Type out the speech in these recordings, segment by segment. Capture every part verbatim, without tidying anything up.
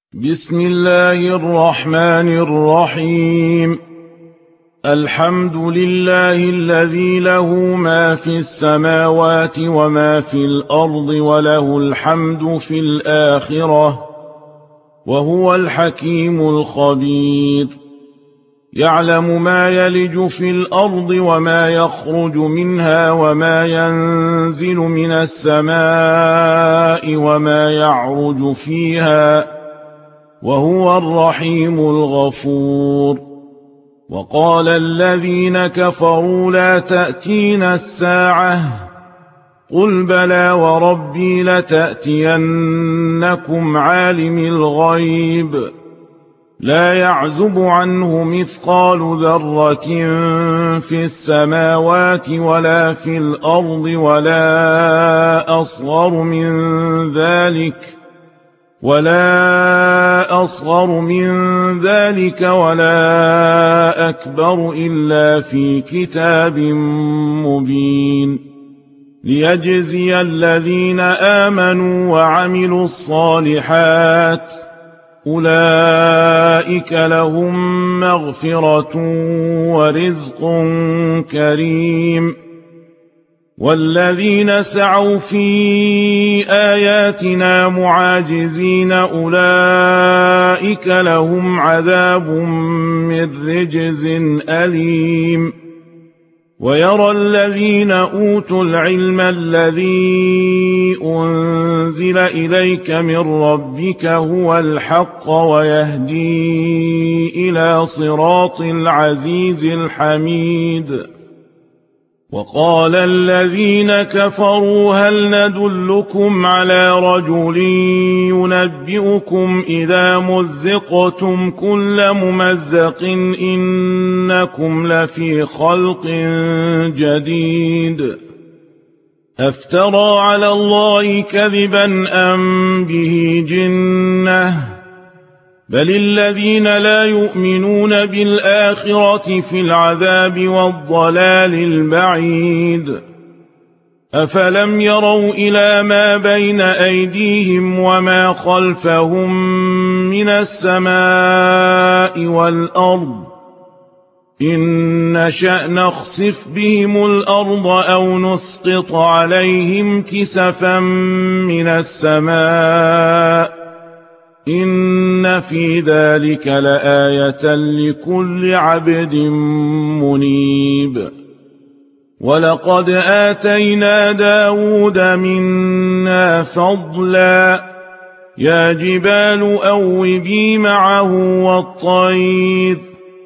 بسم الله الرحمن الرحيم. الحمد لله الذي له ما في السماوات وما في الأرض وله الحمد في الآخرة وهو الحكيم الخبير. يعلم ما يلج في الأرض وما يخرج منها وما ينزل من السماء وما يعرج فيها وهو الرحيم الغفور. وقال الذين كفروا لا تأتينا الساعة قل بلى وربي لتأتينكم عالم الغيب لا يعزب عنه مثقال ذرة في السماوات ولا في الأرض ولا أصغر من ذلك ولا أصغر من ذلك ولا أكبر إلا في كتاب مبين ليجزي الذين آمنوا وعملوا الصالحات أولئك لهم مغفرة ورزق كريم. والذين سعوا في آياتنا معاجزين أولئك لهم عذاب من رجز أليم. ويرى الذين أوتوا العلم الذي أنزل إليك من ربك هو الحق ويهدي إلى صراط العزيز الحميد. وقال الذين كفروا هل ندلكم على رجل ينبئكم إذا مزقتم كل ممزق إنكم لفي خلق جديد أفترى على الله كذبا أم به جنة بل الذين لا يؤمنون بالآخرة في العذاب والضلال البعيد. أفلم يروا إلى ما بين أيديهم وما خلفهم من السماء والأرض إن نشأ نخسف بهم الأرض أو نسقط عليهم كسفا من السماء إن في ذلك لآية لكل عبد منيب. ولقد آتينا داود منا فضلا يا جبال أوبي معه والطير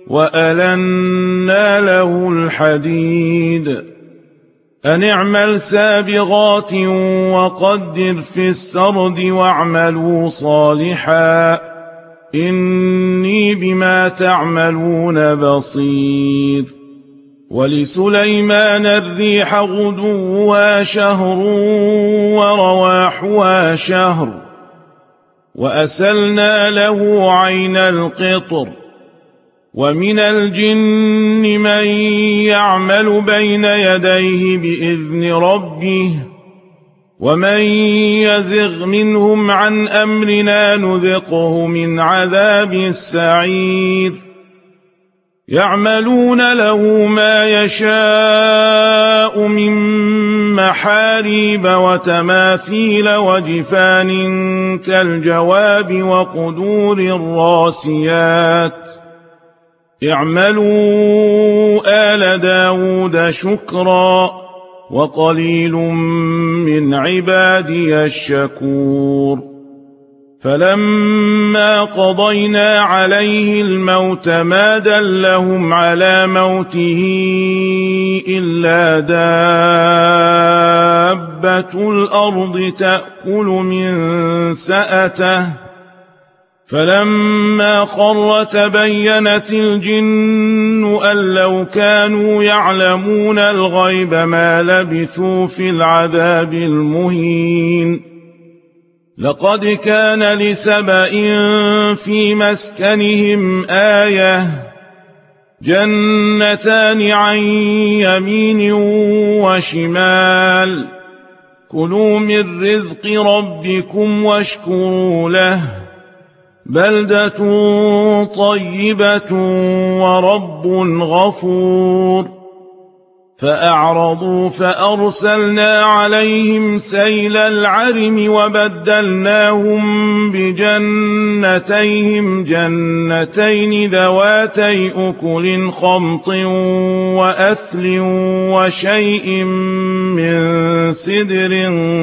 وألنا له الحديد أن اعمل سابغات وقدر في السرد واعملوا صالحا إني بما تعملون بصير. ولسليمان الريح غدوها شهر ورواحها شهر وأسلنا له عين القطر. ومن الجن من يعمل بين يديه بإذن ربه ومن يزغ منهم عن أمرنا نذقه من عذاب السعير. يعملون له ما يشاء من محاريب وتماثيل وجفان كالجواب وقدور الراسيات اعملوا آل داود شكرا وقليل من عبادي الشكور. فلما قضينا عليه الموت ما دلهم على موته إلا دابة الأرض تأكل من سأته فلما خر تبينت الجن أن لو كانوا يعلمون الغيب ما لبثوا في العذاب المهين. لقد كان لسبإ في مسكنهم آية جنتان عن يمين وشمال كلوا من رزق ربكم واشكروا له بلدة طيبة ورب غفور فأعرضوا فأرسلنا عليهم سيل العرم وبدلناهم بجنتيهم جنتين ذواتي أكل خمط وأثل وشيء من سدر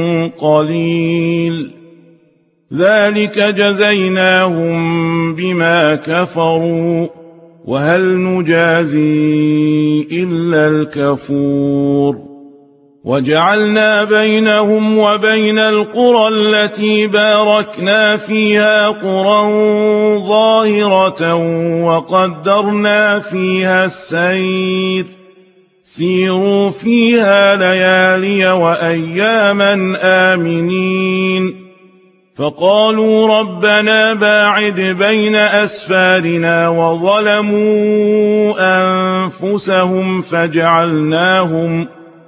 قليل ذلك جزيناهم بما كفروا وهل نجازي إلا الكفور وجعلنا بينهم وبين القرى التي باركنا فيها قرى ظاهرة وقدرنا فيها السير سيروا فيها ليالي وأياما آمنين فقالوا ربنا باعد بين أسفارنا وظلموا أنفسهم فجعلناهم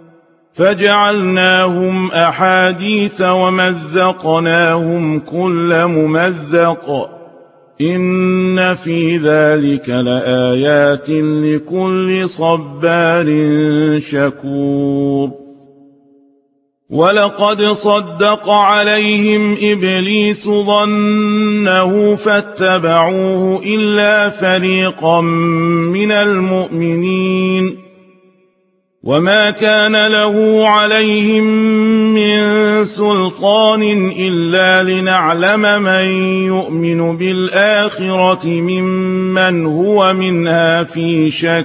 فجعلناهم أحاديث ومزقناهم كل ممزق إن في ذلك لآيات لكل صبار شكور ولقد صدق عليهم إبليس ظنه فاتبعوه إلا فريقا من المؤمنين وما كان له عليهم من سلطان إلا لنعلم من يؤمن بالآخرة ممن هو منها في شك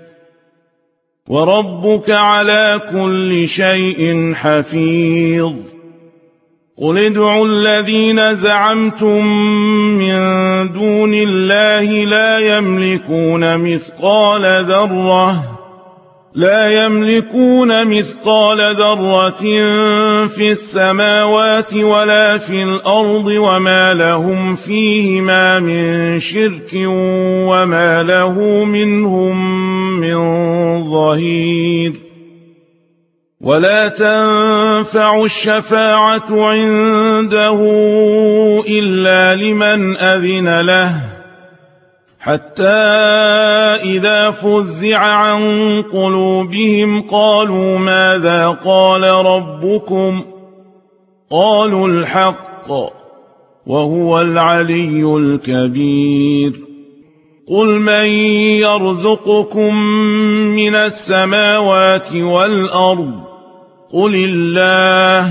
وربك على كل شيء حفيظ قل ادعوا الذين زعمتم من دون الله لا يملكون مثقال ذرة لا يملكون مثقال ذرة في السماوات ولا في الأرض وما لهم فيهما من شرك وما له منهم من ظهير ولا تنفع الشفاعة عنده إلا لمن أذن له حتى إذا فزع عن قلوبهم قالوا ماذا قال ربكم قالوا الحق وهو العلي الكبير قل من يرزقكم من السماوات والأرض قل الله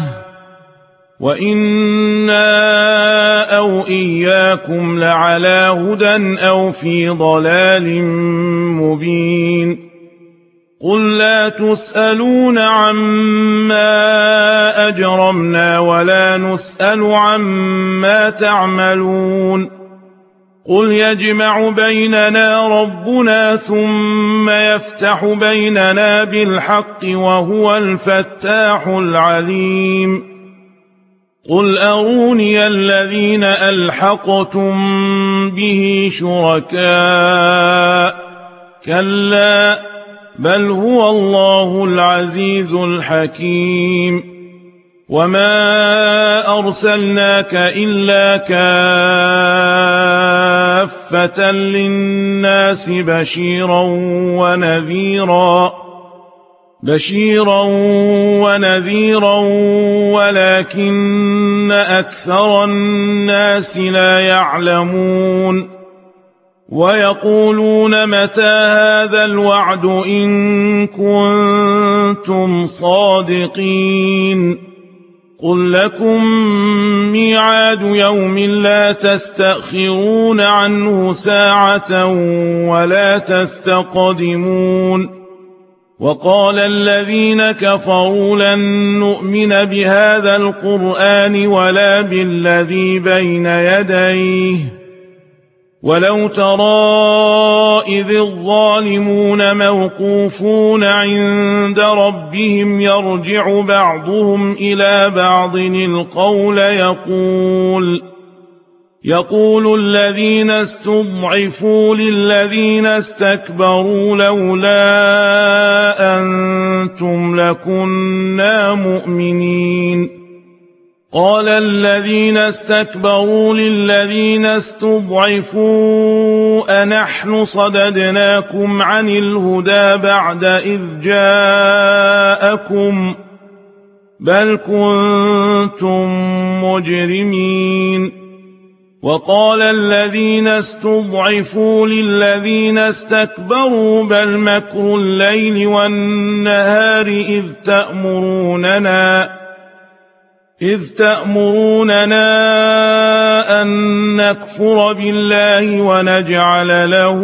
وإنا أو إياكم لعلى هدى أو في ضلال مبين قل لا تسألون عما أجرمنا ولا نسأل عما تعملون قل يجمع بيننا ربنا ثم يفتح بيننا بالحق وهو الفتاح العليم قل أروني الذين ألحقتم به شركاء كلا بل هو الله العزيز الحكيم وما أرسلناك إلا كافة للناس بشيرا ونذيرا بشيرا ونذيرا ولكن أكثر الناس لا يعلمون ويقولون متى هذا الوعد إن كنتم صادقين قل لكم ميعاد يوم لا تستأخرون عنه ساعة ولا تستقدمون وقال الذين كفروا لن نؤمن بهذا القرآن ولا بالذي بين يديه ولو ترى إذ الظالمون موقوفون عند ربهم يرجع بعضهم إلى بعض القول يقول يقول الذين استضعفوا للذين استكبروا لولا أنتم لكنا مؤمنين قال الذين استكبروا للذين استضعفوا أنحن صددناكم عن الهدى بعد إذ جاءكم بل كنتم مجرمين وقال الذين استضعفوا للذين استكبروا بل مكر الليل والنهار إذ تأمروننا إذ تأمروننا أن نكفر بالله ونجعل له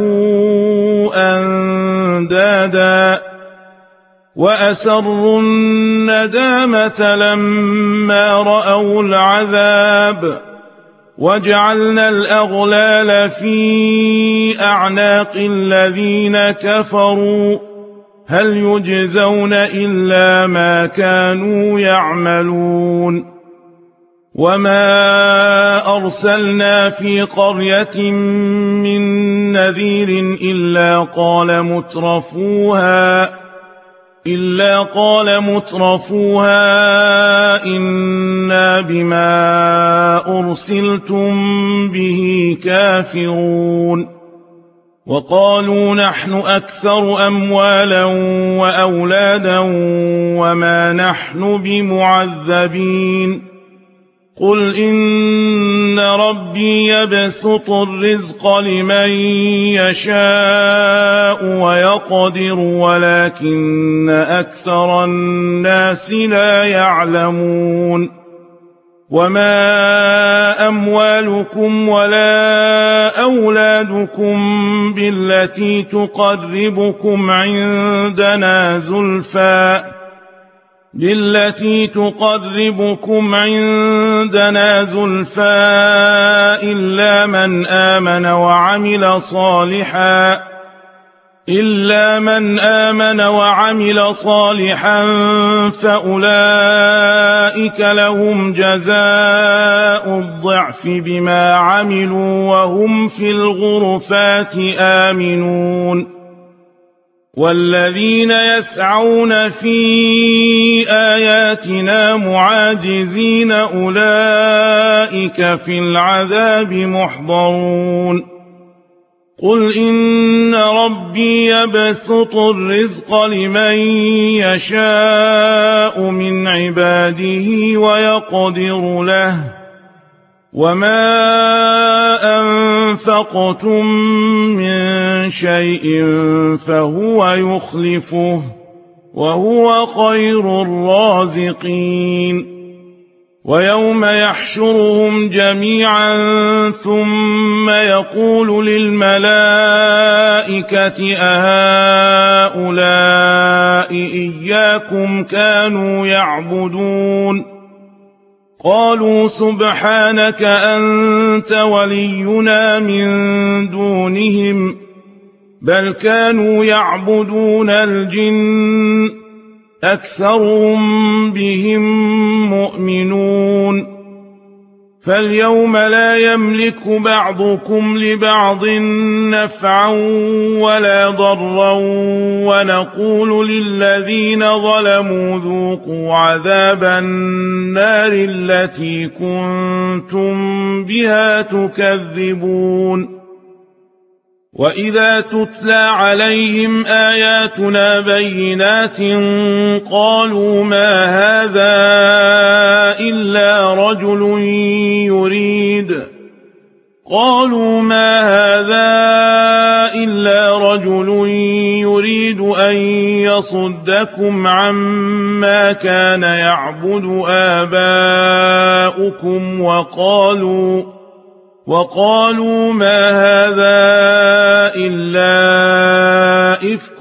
أندادا وأسروا الندامة لما رأوا العذاب وجعلنا الأغلال في أعناق الذين كفروا هل يجزون إلا ما كانوا يعملون وما أرسلنا في قرية من نذير إلا قال مترفوها إلا قال مترفوها إنا بما أرسلتم به كافرون وقالوا نحن أكثر أموالا وأولادا وما نحن بمعذبين قل إن ربي يبسط الرزق لمن يشاء ويقدر ولكن أكثر الناس لا يعلمون وما أموالكم ولا أولادكم بالتي تقربكم عندنا زلفى بالتي تقربكم عندنا زلفى إلا من آمن وعمل صالحا إلا من آمن وعمل صالحا فأولئك لهم جزاء الضعف بما عملوا وهم في الغرفات آمنون والذين يسعون في آياتنا معاجزين أولئك في العذاب محضرون قل إن ربي يبسط الرزق لمن يشاء من عباده ويقدر له وما أنفقتم من شيء فهو يخلفه وهو خير الرازقين ويوم يحشرهم جميعا ثم يقول للملائكة أهؤلاء إياكم كانوا يعبدون قالوا سبحانك أنت ولينا من دونهم بل كانوا يعبدون الجن أكثرهم بهم مؤمنون فاليوم لا يملك بعضكم لبعض نفعا ولا ضرا ونقول للذين ظلموا ذوقوا عذاب النار التي كنتم بها تكذبون وإذا تتلى عليهم آياتنا بينات قالوا ما هذا إلا رجل يريد قالوا ما هذا إلا رجل يريد أن يصدكم عما كان يعبد آباؤكم وقالوا وقالوا ما هذا إلا إفك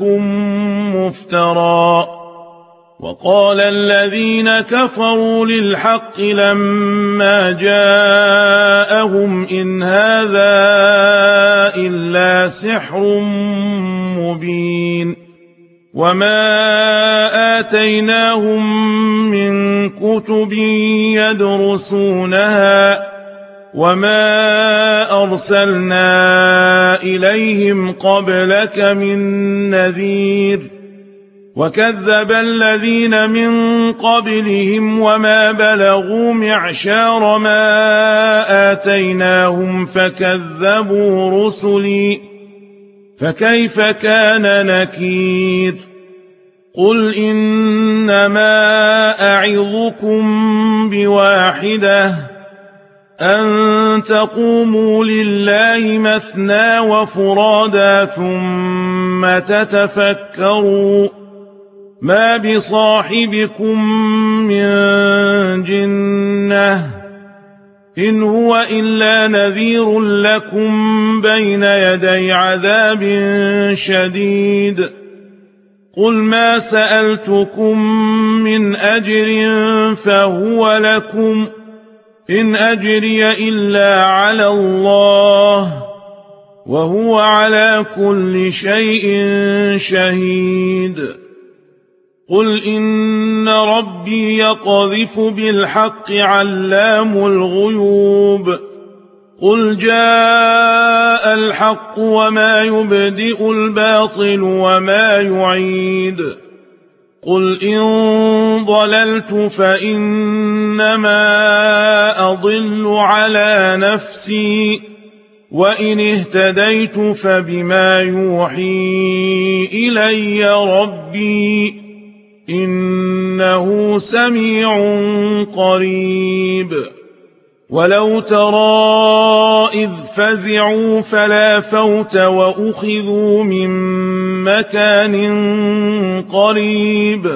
مفترى وقال الذين كفروا للحق لما جاءهم إن هذا إلا سحر مبين وما آتيناهم من كتب يدرسونها وما أرسلنا إليهم قبلك من نذير وكذب الذين من قبلهم وما بلغوا معشار ما آتيناهم فكذبوا رسلي فكيف كان نكير قل إنما أعظكم بواحدة أن تقوموا لله مثنى وفرادا ثم تتفكروا ما بصاحبكم من جنة إن هو إلا نذير لكم بين يدي عذاب شديد قل ما سألتكم من أجر فهو لكم إن أجري إلا على الله وهو على كل شيء شهيد قل إن ربي يقذف بالحق علام الغيوب قل جاء الحق وما يبدئ الباطل وما يعيد قل إن ضللت فإنما أضل على نفسي وإن اهتديت فبما يوحي إلي ربي إنه سميع قريب ولو ترى إذ فزعوا فلا فوت وأخذوا من مكان قريب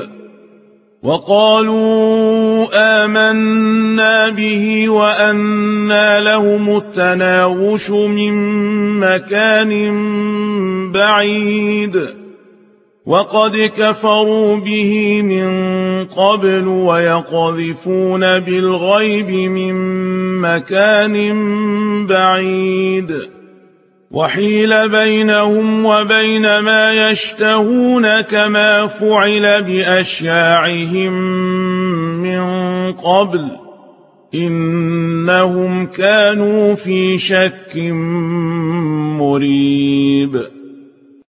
وقالوا آمنا به وأنى لهم التناوش من مكان بعيد وقد كفروا به من قبل ويقذفون بالغيب من مكان بعيد وحيل بينهم وبين ما يشتهون كما فعل بأشياعهم من قبل إنهم كانوا في شك مريب